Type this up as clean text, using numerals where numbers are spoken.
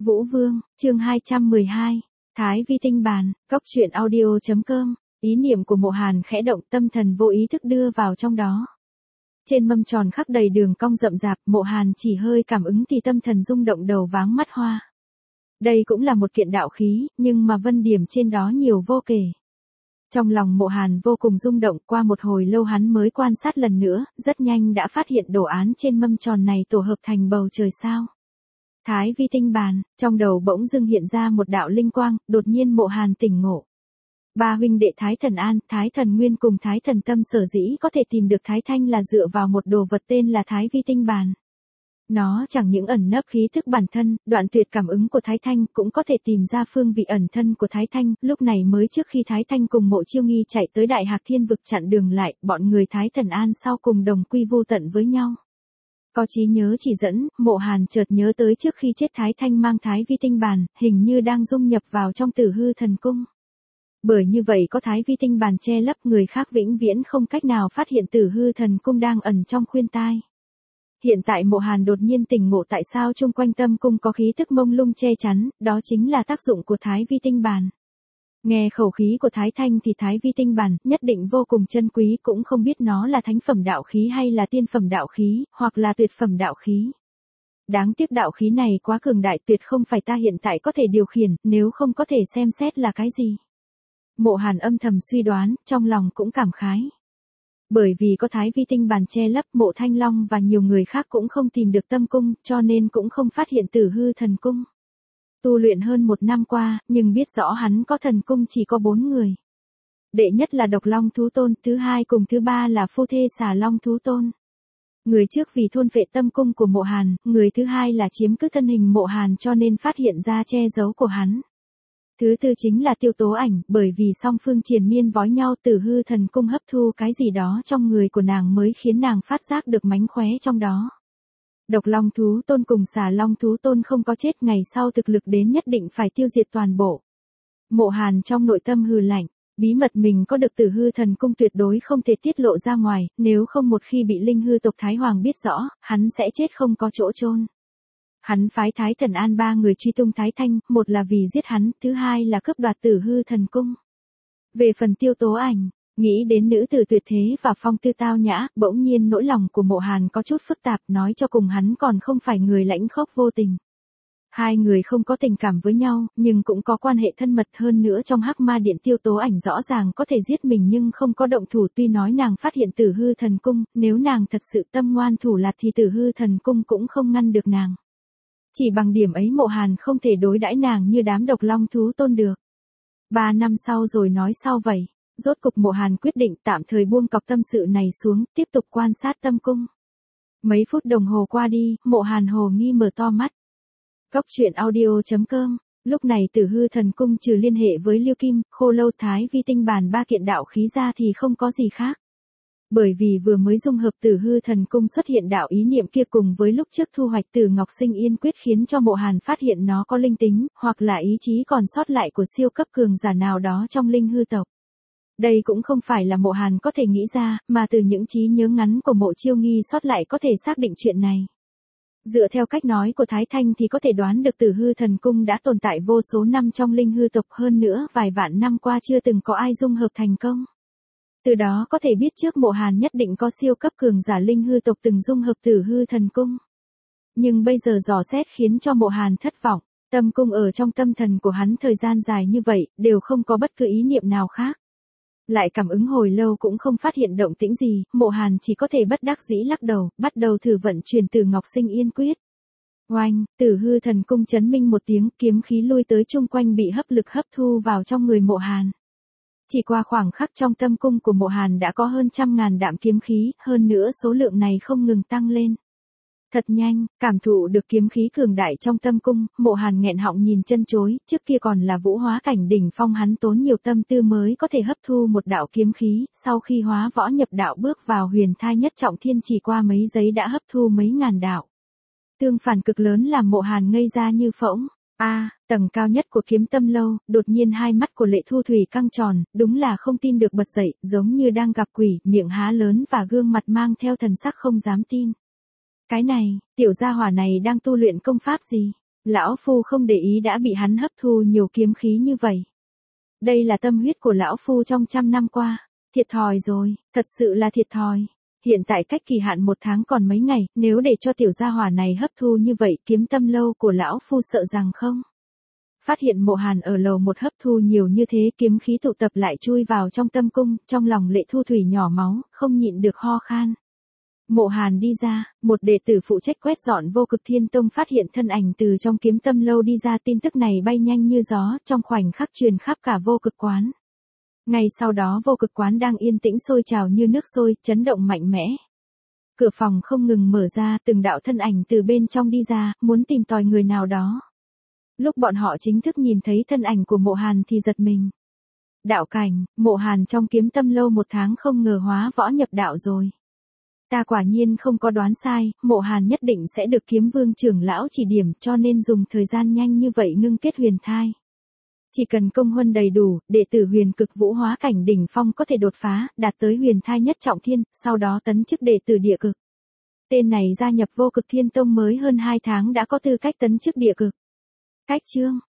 Vũ Vương, chương 212, Thái Vi tinh bàn, cốc truyện audio.com, ý niệm của Mộ Hàn khẽ động, tâm thần vô ý thức đưa vào trong đó. Trên mâm tròn khắc đầy đường cong rậm rạp, Mộ Hàn chỉ hơi cảm ứng thì tâm thần rung động, đầu váng mắt hoa. Đây cũng là một kiện đạo khí, nhưng mà vân điểm trên đó nhiều vô kể. Trong lòng Mộ Hàn vô cùng rung động, qua một hồi lâu hắn mới quan sát lần nữa, rất nhanh đã phát hiện đồ án trên mâm tròn này tổ hợp thành bầu trời sao. Thái Vi tinh bàn, trong đầu bỗng dưng hiện ra một đạo linh quang, đột nhiên Mộ Hàn tỉnh ngộ. Ba huynh đệ Thái Thần An, Thái Thần Nguyên cùng Thái Thần Tâm sở dĩ có thể tìm được Thái Thanh là dựa vào một đồ vật tên là Thái Vi tinh bàn. Nó chẳng những ẩn nấp khí thức bản thân, đoạn tuyệt cảm ứng của Thái Thanh, cũng có thể tìm ra phương vị ẩn thân của Thái Thanh. Lúc này mới trước khi Thái Thanh cùng Mộ Chiêu Nghi chạy tới Đại Hạc Thiên Vực chặn đường lại, bọn người Thái Thần An sau cùng đồng quy vu tận với nhau. Có trí nhớ chỉ dẫn, Mộ Hàn chợt nhớ tới trước khi chết Thái Thanh mang Thái Vi tinh bàn, hình như đang dung nhập vào trong Tử Hư Thần Cung. Bởi như vậy có Thái Vi tinh bàn che lấp, người khác vĩnh viễn không cách nào phát hiện Tử Hư Thần Cung đang ẩn trong khuyên tai. Hiện tại Mộ Hàn đột nhiên tỉnh ngộ tại sao chung quanh tâm cung có khí tức mông lung che chắn, đó chính là tác dụng của Thái Vi tinh bàn. Nghe khẩu khí của Thái Thanh thì Thái Vi tinh bàn nhất định vô cùng chân quý, cũng không biết nó là thánh phẩm đạo khí hay là tiên phẩm đạo khí, hoặc là tuyệt phẩm đạo khí. Đáng tiếc đạo khí này quá cường đại, tuyệt không phải ta hiện tại có thể điều khiển, nếu không có thể xem xét là cái gì. Mộ Hàn âm thầm suy đoán, trong lòng cũng cảm khái. Bởi vì có Thái Vi tinh bàn che lấp, Mộ Thanh Long và nhiều người khác cũng không tìm được tâm cung, cho nên cũng không phát hiện Tử Hư Thần Cung. Tu luyện hơn 1 năm qua, nhưng biết rõ hắn có thần cung chỉ có 4 người. Đệ nhất là Độc Long Thú Tôn, thứ hai cùng thứ ba là phu thê Xà Long Thú Tôn. Người trước vì thôn phệ tâm cung của Mộ Hàn, người thứ hai là chiếm cứ thân hình Mộ Hàn cho nên phát hiện ra che giấu của hắn. Thứ tư chính là Tiêu Tố Ảnh, bởi vì song phương triền miên vói nhau, Tử Hư Thần Cung hấp thu cái gì đó trong người của nàng mới khiến nàng phát giác được mánh khóe trong đó. Độc Long Thú Tôn cùng Xà Long Thú Tôn không có chết, ngày sau thực lực đến nhất định phải tiêu diệt toàn bộ. Mộ Hàn trong nội tâm hừ lạnh, bí mật mình có được Tử Hư Thần Cung tuyệt đối không thể tiết lộ ra ngoài, nếu không một khi bị Linh Hư tộc Thái Hoàng biết rõ, hắn sẽ chết không có chỗ chôn. Hắn phái Thái Thần An 3 người truy tung Thái Thanh, một là vì giết hắn, thứ hai là cướp đoạt Tử Hư Thần Cung. Về phần Tiêu Tố Ảnh, nghĩ đến nữ tử tuyệt thế và phong tư tao nhã, bỗng nhiên nỗi lòng của Mộ Hàn có chút phức tạp, nói cho cùng hắn còn không phải người lãnh khốc vô tình. Hai người không có tình cảm với nhau, nhưng cũng có quan hệ thân mật, hơn nữa trong Hắc Ma Điện Tiêu Tố Ảnh rõ ràng có thể giết mình nhưng không có động thủ, tuy nói nàng phát hiện Tử Hư Thần Cung, nếu nàng thật sự tâm ngoan thủ lạt thì Tử Hư Thần Cung cũng không ngăn được nàng. Chỉ bằng điểm ấy Mộ Hàn không thể đối đãi nàng như đám Độc Long Thú Tôn được. 3 năm sau rồi nói sau vậy. Rốt cục Mộ Hàn quyết định tạm thời buông cọc tâm sự này xuống, tiếp tục quan sát tâm cung. Mấy phút đồng hồ qua đi, Mộ Hàn hồ nghi mở to mắt. Cốc truyện audio.com, lúc này Tử Hư Thần Cung trừ liên hệ với Liêu Kim, Khô Lâu, Thái Vi tinh bàn 3 kiện đạo khí ra thì không có gì khác. Bởi vì vừa mới dung hợp Tử Hư Thần Cung xuất hiện đạo ý niệm kia cùng với lúc trước thu hoạch Tử Ngọc Sinh Yên Quyết khiến cho Mộ Hàn phát hiện nó có linh tính, hoặc là ý chí còn sót lại của siêu cấp cường giả nào đó trong Linh Hư tộc. Đây cũng không phải là Mộ Hàn có thể nghĩ ra, mà từ những trí nhớ ngắn của Mộ Chiêu Nghi sót lại có thể xác định chuyện này. Dựa theo cách nói của Thái Thanh thì có thể đoán được Tử Hư Thần Cung đã tồn tại vô số năm trong Linh Hư tộc, hơn nữa vài vạn năm qua chưa từng có ai dung hợp thành công. Từ đó có thể biết trước Mộ Hàn nhất định có siêu cấp cường giả Linh Hư tộc từng dung hợp Tử Hư Thần Cung. Nhưng bây giờ dò xét khiến cho Mộ Hàn thất vọng, tâm cung ở trong tâm thần của hắn thời gian dài như vậy, đều không có bất cứ ý niệm nào khác. Lại cảm ứng hồi lâu cũng không phát hiện động tĩnh gì, Mộ Hàn chỉ có thể bất đắc dĩ lắc đầu, bắt đầu thử vận chuyển Tử Ngọc Sinh Yên Quyết. Oanh, Tử Hư Thần Cung chấn minh một tiếng, kiếm khí lui tới chung quanh bị hấp lực hấp thu vào trong người Mộ Hàn. Chỉ qua khoảng khắc trong tâm cung của Mộ Hàn đã có hơn 100.000 đạm kiếm khí, hơn nữa số lượng này không ngừng tăng lên. Thật nhanh, cảm thụ được kiếm khí cường đại trong tâm cung, Mộ Hàn nghẹn họng nhìn chân chối, trước kia còn là vũ hóa cảnh đỉnh phong hắn tốn nhiều tâm tư mới có thể hấp thu một đạo kiếm khí, sau khi hóa võ nhập đạo bước vào huyền thai nhất trọng thiên chỉ qua mấy giây đã hấp thu mấy ngàn đạo. Tương phản cực lớn làm Mộ Hàn ngây ra như phỗng. Tầng cao nhất của Kiếm Tâm Lâu, đột nhiên hai mắt của Lệ Thu Thủy căng tròn, đúng là không tin được bật dậy, giống như đang gặp quỷ, miệng há lớn và gương mặt mang theo thần sắc không dám tin. Cái này, tiểu gia hỏa này đang tu luyện công pháp gì? Lão Phu không để ý đã bị hắn hấp thu nhiều kiếm khí như vậy. Đây là tâm huyết của Lão Phu trong 100 năm qua. Thiệt thòi rồi, thật sự là thiệt thòi. Hiện tại cách kỳ hạn 1 tháng còn mấy ngày, nếu để cho tiểu gia hỏa này hấp thu như vậy kiếm tâm lâu của Lão Phu sợ rằng không. Phát hiện Mộ Hàn ở lầu 1 hấp thu nhiều như thế, kiếm khí tụ tập lại chui vào trong tâm cung, trong lòng Lệ Thu Thủy nhỏ máu, không nhịn được ho khan. Mộ Hàn đi ra, một đệ tử phụ trách quét dọn Vô Cực Thiên Tông phát hiện thân ảnh từ trong kiếm tâm lâu đi ra, tin tức này bay nhanh như gió, trong khoảnh khắc truyền khắp cả Vô Cực Quán. Ngay sau đó Vô Cực Quán đang yên tĩnh sôi trào như nước sôi, chấn động mạnh mẽ. Cửa phòng không ngừng mở ra, từng đạo thân ảnh từ bên trong đi ra, muốn tìm tòi người nào đó. Lúc bọn họ chính thức nhìn thấy thân ảnh của Mộ Hàn thì giật mình. Đạo cảnh, Mộ Hàn trong kiếm tâm lâu 1 tháng không ngờ hóa võ nhập đạo rồi. Ta quả nhiên không có đoán sai, Mộ Hàn nhất định sẽ được Kiếm Vương trưởng lão chỉ điểm, cho nên dùng thời gian nhanh như vậy ngưng kết huyền thai. Chỉ cần công huân đầy đủ, đệ tử huyền cực vũ hóa cảnh đỉnh phong có thể đột phá, đạt tới huyền thai nhất trọng thiên, sau đó tấn chức đệ tử địa cực. Tên này gia nhập Vô Cực Thiên Tông mới hơn 2 tháng đã có tư cách tấn chức địa cực. Cách chương